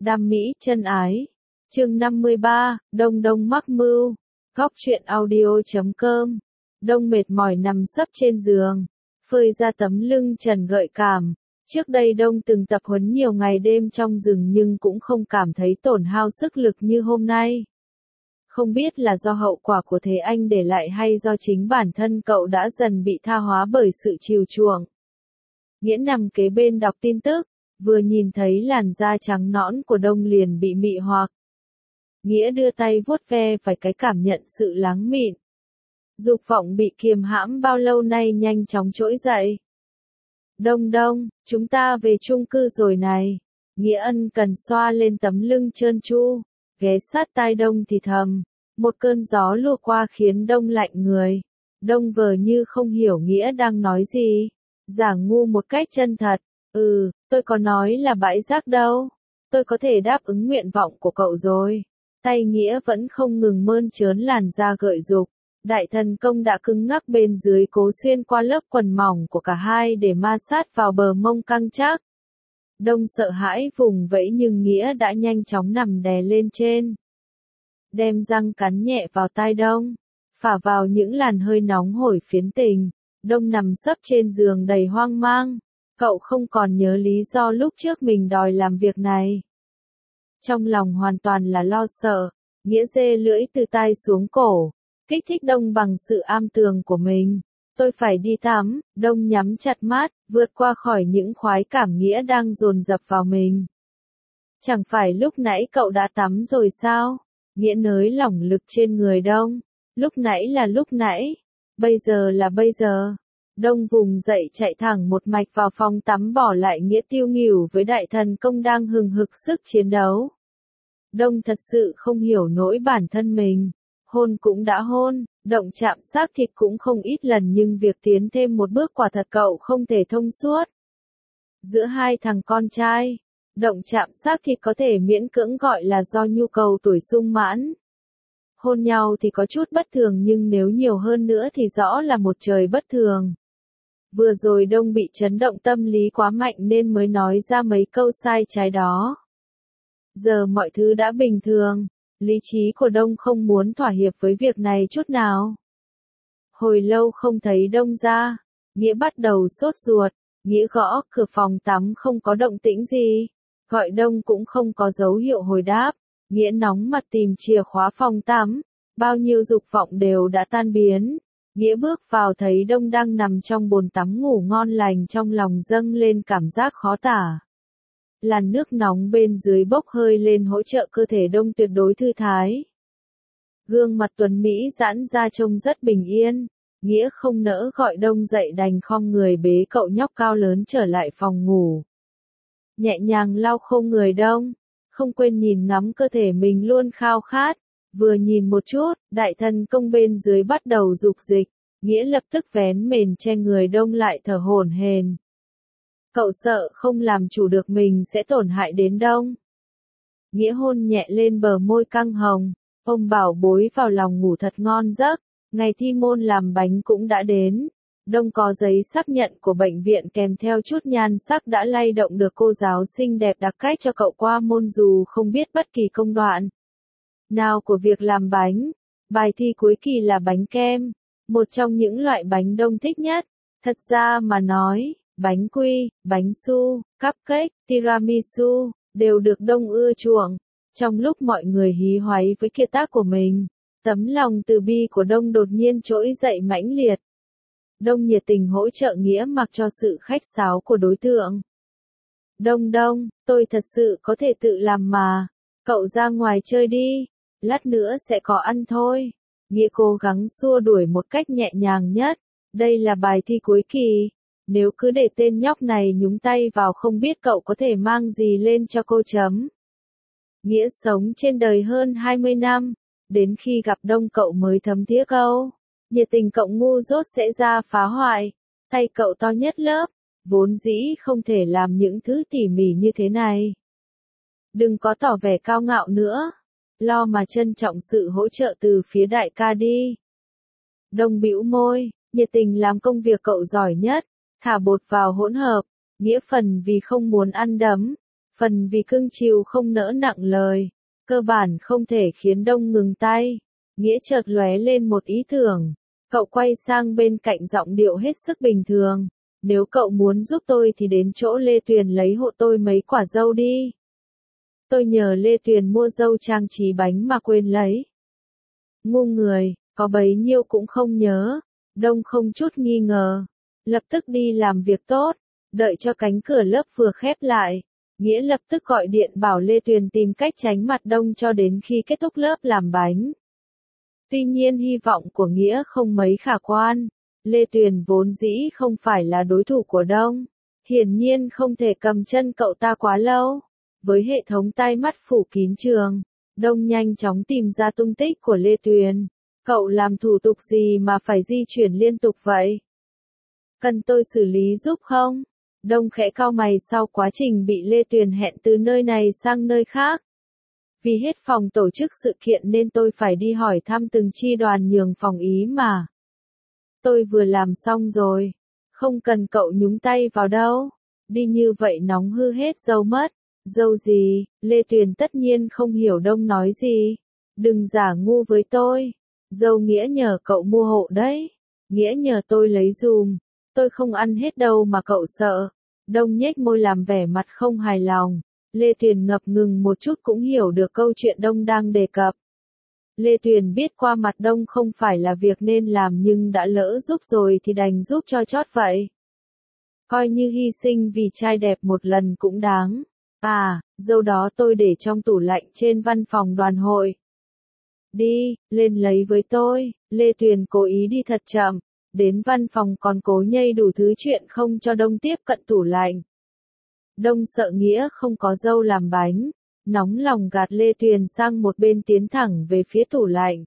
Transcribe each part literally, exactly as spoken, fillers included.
Đam mỹ chân ái. Chương năm mươi ba, Đông Đông mắc mưu. Góc truyện audio chấm com. Đông mệt mỏi nằm sấp trên giường, phơi ra tấm lưng trần gợi cảm. Trước đây Đông từng tập huấn nhiều ngày đêm trong rừng nhưng cũng không cảm thấy tổn hao sức lực như hôm nay. Không biết là do hậu quả của Thế Anh để lại hay do chính bản thân cậu đã dần bị tha hóa bởi sự chiều chuộng. Nghĩa nằm kế bên đọc tin tức, vừa nhìn thấy làn da trắng nõn của Đông liền bị mị hoặc. Nghĩa đưa tay vuốt ve phải cái cảm nhận sự láng mịn. Dục vọng bị kiềm hãm bao lâu nay nhanh chóng trỗi dậy. Đông Đông, chúng ta về chung cư rồi này. Nghĩa ân cần xoa lên tấm lưng trơn tru, ghé sát tai Đông thì thầm. Một cơn gió lùa qua khiến Đông lạnh người. Đông vờ như không hiểu Nghĩa đang nói gì. Giả ngu một cách chân thật. Ừ, tôi có nói là bãi rác đâu. Tôi có thể đáp ứng nguyện vọng của cậu rồi. Tay Nghĩa vẫn không ngừng mơn trớn làn da gợi dục. Đại thần công đã cứng ngắc bên dưới cố xuyên qua lớp quần mỏng của cả hai để ma sát vào bờ mông căng chắc. Đông sợ hãi vùng vẫy nhưng Nghĩa đã nhanh chóng nằm đè lên trên. Đem răng cắn nhẹ vào tai Đông, phả vào những làn hơi nóng hổi phiến tình. Đông nằm sấp trên giường đầy hoang mang. Cậu không còn nhớ lý do lúc trước mình đòi làm việc này. Trong lòng hoàn toàn là lo sợ. Nghĩa dê lưỡi từ tai xuống cổ, kích thích Đông bằng sự am tường của mình. Tôi phải đi tắm. Đông nhắm chặt mắt, vượt qua khỏi những khoái cảm Nghĩa đang dồn dập vào mình. Chẳng phải lúc nãy cậu đã tắm rồi sao? Nghĩa nới lỏng lực trên người Đông. Lúc nãy là lúc nãy, bây giờ là bây giờ. Đông vùng dậy chạy thẳng một mạch vào phòng tắm bỏ lại Nghĩa tiêu nghỉu với đại thần công đang hừng hực sức chiến đấu. Đông thật sự không hiểu nỗi bản thân mình. Hôn cũng đã hôn, động chạm xác thịt cũng không ít lần nhưng việc tiến thêm một bước quả thật cậu không thể thông suốt. Giữa hai thằng con trai, động chạm xác thịt có thể miễn cưỡng gọi là do nhu cầu tuổi sung mãn. Hôn nhau thì có chút bất thường nhưng nếu nhiều hơn nữa thì rõ là một trời bất thường. Vừa rồi Đông bị chấn động tâm lý quá mạnh nên mới nói ra mấy câu sai trái đó. Giờ mọi thứ đã bình thường, lý trí của Đông không muốn thỏa hiệp với việc này chút nào. Hồi lâu không thấy Đông ra, Nghĩa bắt đầu sốt ruột. Nghĩa gõ cửa phòng tắm không có động tĩnh gì, gọi Đông cũng không có dấu hiệu hồi đáp. Nghĩa nóng mặt tìm chìa khóa phòng tắm, bao nhiêu dục vọng đều đã tan biến. Nghĩa bước vào thấy Đông đang nằm trong bồn tắm ngủ ngon lành, trong lòng dâng lên cảm giác khó tả. Làn nước nóng bên dưới bốc hơi lên hỗ trợ cơ thể Đông tuyệt đối thư thái. Gương mặt tuấn Mỹ giãn ra trông rất bình yên. Nghĩa không nỡ gọi Đông dậy đành khom người bế cậu nhóc cao lớn trở lại phòng ngủ. Nhẹ nhàng lau khô người Đông, không quên nhìn ngắm cơ thể mình luôn khao khát. Vừa nhìn một chút, đại thần công bên dưới bắt đầu dục dịch. Nghĩa lập tức vén mền che người Đông lại thở hổn hển. Cậu sợ không làm chủ được mình sẽ tổn hại đến Đông. Nghĩa hôn nhẹ lên bờ môi căng hồng, ôm bảo bối vào lòng ngủ thật ngon giấc. Ngày thi môn làm bánh cũng đã đến. Đông có giấy xác nhận của bệnh viện kèm theo chút nhan sắc đã lay động được cô giáo xinh đẹp đặc cách cho cậu qua môn dù không biết bất kỳ công đoạn nào của việc làm bánh. Bài thi cuối kỳ là bánh kem, một trong những loại bánh Đông thích nhất. Thật ra mà nói, bánh quy, bánh su, cupcake, tiramisu đều được Đông ưa chuộng. Trong lúc mọi người hí hoáy với kiệt tác của mình, tấm lòng từ bi của Đông đột nhiên trỗi dậy mãnh liệt. Đông nhiệt tình hỗ trợ Nghĩa mặc cho sự khách sáo của đối tượng. Đông Đông, tôi thật sự có thể tự làm mà. Cậu ra ngoài chơi đi, lát nữa sẽ có ăn thôi. Nghĩa cố gắng xua đuổi một cách nhẹ nhàng nhất. Đây là bài thi cuối kỳ. Nếu cứ để tên nhóc này nhúng tay vào không biết cậu có thể mang gì lên cho cô chấm. Nghĩa sống trên đời hơn hai mươi năm. Đến khi gặp Đông cậu mới thấm thía câu. Nhiệt tình cậu ngu dốt sẽ ra phá hoại. Tay cậu to nhất lớp. Vốn dĩ không thể làm những thứ tỉ mỉ như thế này. Đừng có tỏ vẻ cao ngạo nữa. Lo mà trân trọng sự hỗ trợ từ phía đại ca đi. Đông bĩu môi. Nhiệt tình làm công việc cậu giỏi nhất. Thả bột vào hỗn hợp. Nghĩa phần vì không muốn ăn đấm. Phần vì cưng chiều không nỡ nặng lời, cơ bản không thể khiến Đông ngừng tay. Nghĩa chợt lóe lên một ý tưởng. Cậu quay sang bên cạnh giọng điệu hết sức bình thường. Nếu cậu muốn giúp tôi thì đến chỗ Lê Tuyền lấy hộ tôi mấy quả dâu đi. Tôi nhờ Lê Tuyền mua dâu trang trí bánh mà quên lấy. Ngu người, có bấy nhiêu cũng không nhớ. Đông không chút nghi ngờ. Lập tức đi làm việc tốt. Đợi cho cánh cửa lớp vừa khép lại. Nghĩa lập tức gọi điện bảo Lê Tuyền tìm cách tránh mặt Đông cho đến khi kết thúc lớp làm bánh. Tuy nhiên hy vọng của Nghĩa không mấy khả quan. Lê Tuyền vốn dĩ không phải là đối thủ của Đông. Hiển nhiên không thể cầm chân cậu ta quá lâu. Với hệ thống tai mắt phủ kín trường, Đông nhanh chóng tìm ra tung tích của Lê Tuyền. Cậu làm thủ tục gì mà phải di chuyển liên tục vậy? Cần tôi xử lý giúp không? Đông khẽ cau mày sau quá trình bị Lê Tuyền hẹn từ nơi này sang nơi khác. Vì hết phòng tổ chức sự kiện nên tôi phải đi hỏi thăm từng chi đoàn nhường phòng ý mà. Tôi vừa làm xong rồi. Không cần cậu nhúng tay vào đâu. Đi như vậy nóng hư hết dâu mất. Dâu gì? Lê Tuyền tất nhiên không hiểu Đông nói gì. Đừng giả ngu với tôi. Dâu Nghĩa nhờ cậu mua hộ đấy. Nghĩa nhờ tôi lấy dùm. Tôi không ăn hết đâu mà cậu sợ. Đông nhếch môi làm vẻ mặt không hài lòng. Lê Tuyền ngập ngừng một chút cũng hiểu được câu chuyện Đông đang đề cập. Lê Tuyền biết qua mặt Đông không phải là việc nên làm nhưng đã lỡ giúp rồi thì đành giúp cho chót vậy. Coi như hy sinh vì trai đẹp một lần cũng đáng. À, dâu đó tôi để trong tủ lạnh trên văn phòng đoàn hội. Đi, lên lấy với tôi. Lê Tuyền cố ý đi thật chậm. Đến văn phòng còn cố nhây đủ thứ chuyện không cho Đông tiếp cận tủ lạnh. Đông sợ Nghĩa không có dâu làm bánh. Nóng lòng gạt Lê Tuyền sang một bên tiến thẳng về phía tủ lạnh.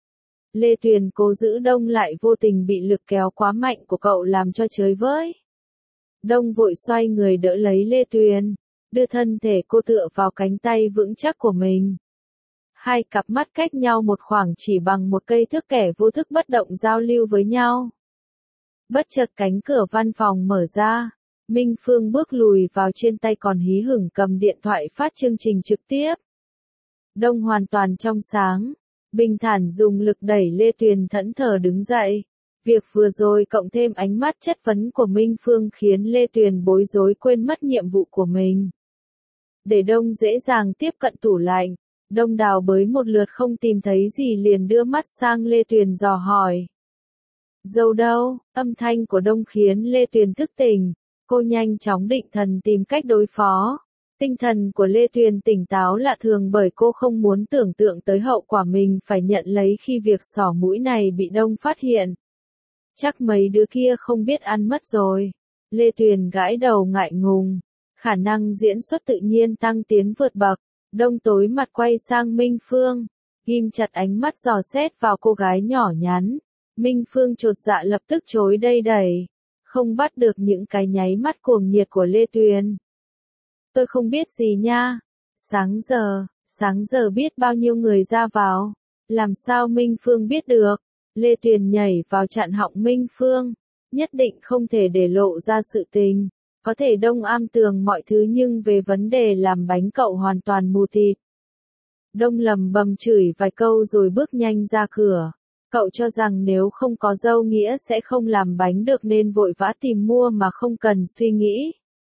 Lê Tuyền cố giữ Đông lại vô tình bị lực kéo quá mạnh của cậu làm cho chới với. Đông vội xoay người đỡ lấy Lê Tuyền. Đưa thân thể cô tựa vào cánh tay vững chắc của mình. Hai cặp mắt cách nhau một khoảng chỉ bằng một cây thước kẻ vô thức bất động giao lưu với nhau. Bất chợt cánh cửa văn phòng mở ra. Minh Phương bước lùi vào trên tay còn hí hửng cầm điện thoại phát chương trình trực tiếp. Đông hoàn toàn trong sáng. Bình thản dùng lực đẩy Lê Tuyền thẫn thờ đứng dậy. Việc vừa rồi cộng thêm ánh mắt chất vấn của Minh Phương khiến Lê Tuyền bối rối quên mất nhiệm vụ của mình. Để Đông dễ dàng tiếp cận tủ lạnh. Đông đào bới một lượt không tìm thấy gì liền đưa mắt sang Lê Tuyền dò hỏi. Dâu đâu? Âm thanh của Đông khiến Lê Tuyền thức tỉnh. Cô nhanh chóng định thần tìm cách đối phó. Tinh thần của Lê Tuyền tỉnh táo lạ thường bởi cô không muốn tưởng tượng tới hậu quả mình phải nhận lấy khi việc xỏ mũi này bị Đông phát hiện. Chắc mấy đứa kia không biết ăn mất rồi. Lê Tuyền gãi đầu ngại ngùng. Khả năng diễn xuất tự nhiên tăng tiến vượt bậc. Đông tối mặt quay sang Minh Phương. Ghim chặt ánh mắt dò xét vào cô gái nhỏ nhắn. Minh Phương chột dạ lập tức chối đây đẩy. Không bắt được những cái nháy mắt cuồng nhiệt của Lê Tuyền. Tôi không biết gì nha. Sáng giờ, sáng giờ biết bao nhiêu người ra vào. Làm sao Minh Phương biết được? Lê Tuyền nhảy vào chặn họng Minh Phương. Nhất định không thể để lộ ra sự tình. Có thể Đông am tường mọi thứ nhưng về vấn đề làm bánh cậu hoàn toàn mù tịt. Đông lầm bầm chửi vài câu rồi bước nhanh ra cửa. Cậu cho rằng nếu không có dâu Nghĩa sẽ không làm bánh được nên vội vã tìm mua mà không cần suy nghĩ.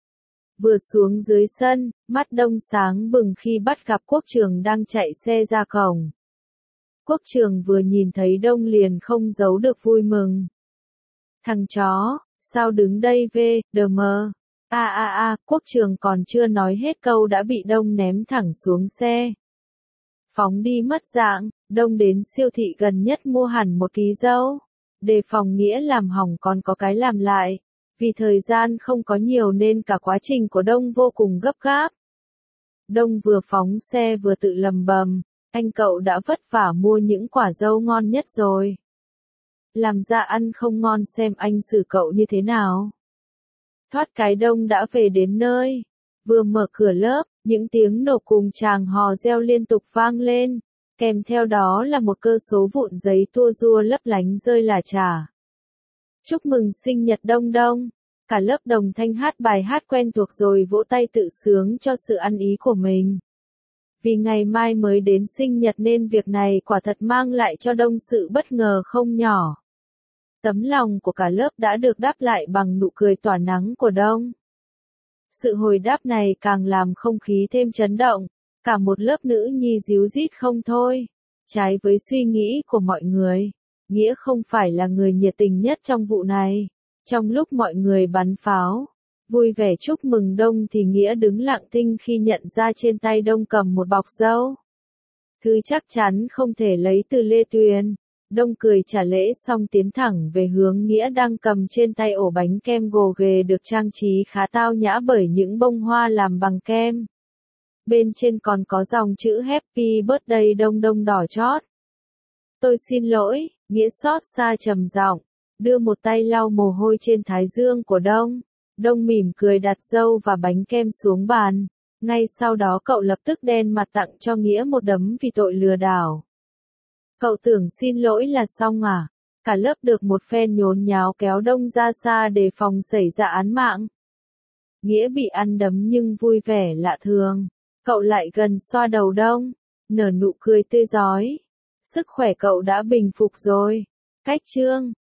Vừa xuống dưới sân, mắt Đông sáng bừng khi bắt gặp Quốc Trường đang chạy xe ra cổng. Quốc Trường vừa nhìn thấy Đông liền không giấu được vui mừng. Thằng chó, sao đứng đây về, đờ mờ. A a a, Quốc Trường còn chưa nói hết câu đã bị Đông ném thẳng xuống xe. Phóng đi mất dạng, Đông đến siêu thị gần nhất mua hẳn một ký dâu. Đề phòng Nghĩa làm hỏng còn có cái làm lại. Vì thời gian không có nhiều nên cả quá trình của Đông vô cùng gấp gáp. Đông vừa phóng xe vừa tự lầm bầm, anh cậu đã vất vả mua những quả dâu ngon nhất rồi. Làm ra ăn không ngon xem anh xử cậu như thế nào. Thoát cái Đông đã về đến nơi. Vừa mở cửa lớp, những tiếng nổ cùng tràng hò reo liên tục vang lên. Kèm theo đó là một cơ số vụn giấy tua rua lấp lánh rơi lả chả. Chúc mừng sinh nhật Đông Đông. Cả lớp đồng thanh hát bài hát quen thuộc rồi vỗ tay tự sướng cho sự ăn ý của mình. Vì ngày mai mới đến sinh nhật nên việc này quả thật mang lại cho Đông sự bất ngờ không nhỏ. Tấm lòng của cả lớp đã được đáp lại bằng nụ cười tỏa nắng của Đông. Sự hồi đáp này càng làm không khí thêm chấn động, cả một lớp nữ nhi díu dít không thôi. Trái với suy nghĩ của mọi người, Nghĩa không phải là người nhiệt tình nhất trong vụ này. Trong lúc mọi người bắn pháo, vui vẻ chúc mừng Đông thì Nghĩa đứng lặng thinh khi nhận ra trên tay Đông cầm một bọc dâu. Thứ chắc chắn không thể lấy từ Lê Tuyền. Đông cười trả lễ xong tiến thẳng về hướng Nghĩa đang cầm trên tay ổ bánh kem gồ ghề được trang trí khá tao nhã bởi những bông hoa làm bằng kem. Bên trên còn có dòng chữ Happy Birthday Đông Đông đỏ chót. Tôi xin lỗi, Nghĩa xót xa trầm giọng, đưa một tay lau mồ hôi trên thái dương của Đông. Đông mỉm cười đặt dâu và bánh kem xuống bàn. Ngay sau đó cậu lập tức đen mặt tặng cho Nghĩa một đấm vì tội lừa đảo. Cậu tưởng xin lỗi là xong à? Cả lớp được một phen nhốn nháo kéo Đông ra xa để phòng xảy ra án mạng. Nghĩa bị ăn đấm nhưng vui vẻ lạ thường. Cậu lại gần xoa đầu Đông, nở nụ cười tươi rói. Sức khỏe cậu đã bình phục rồi. Cách chương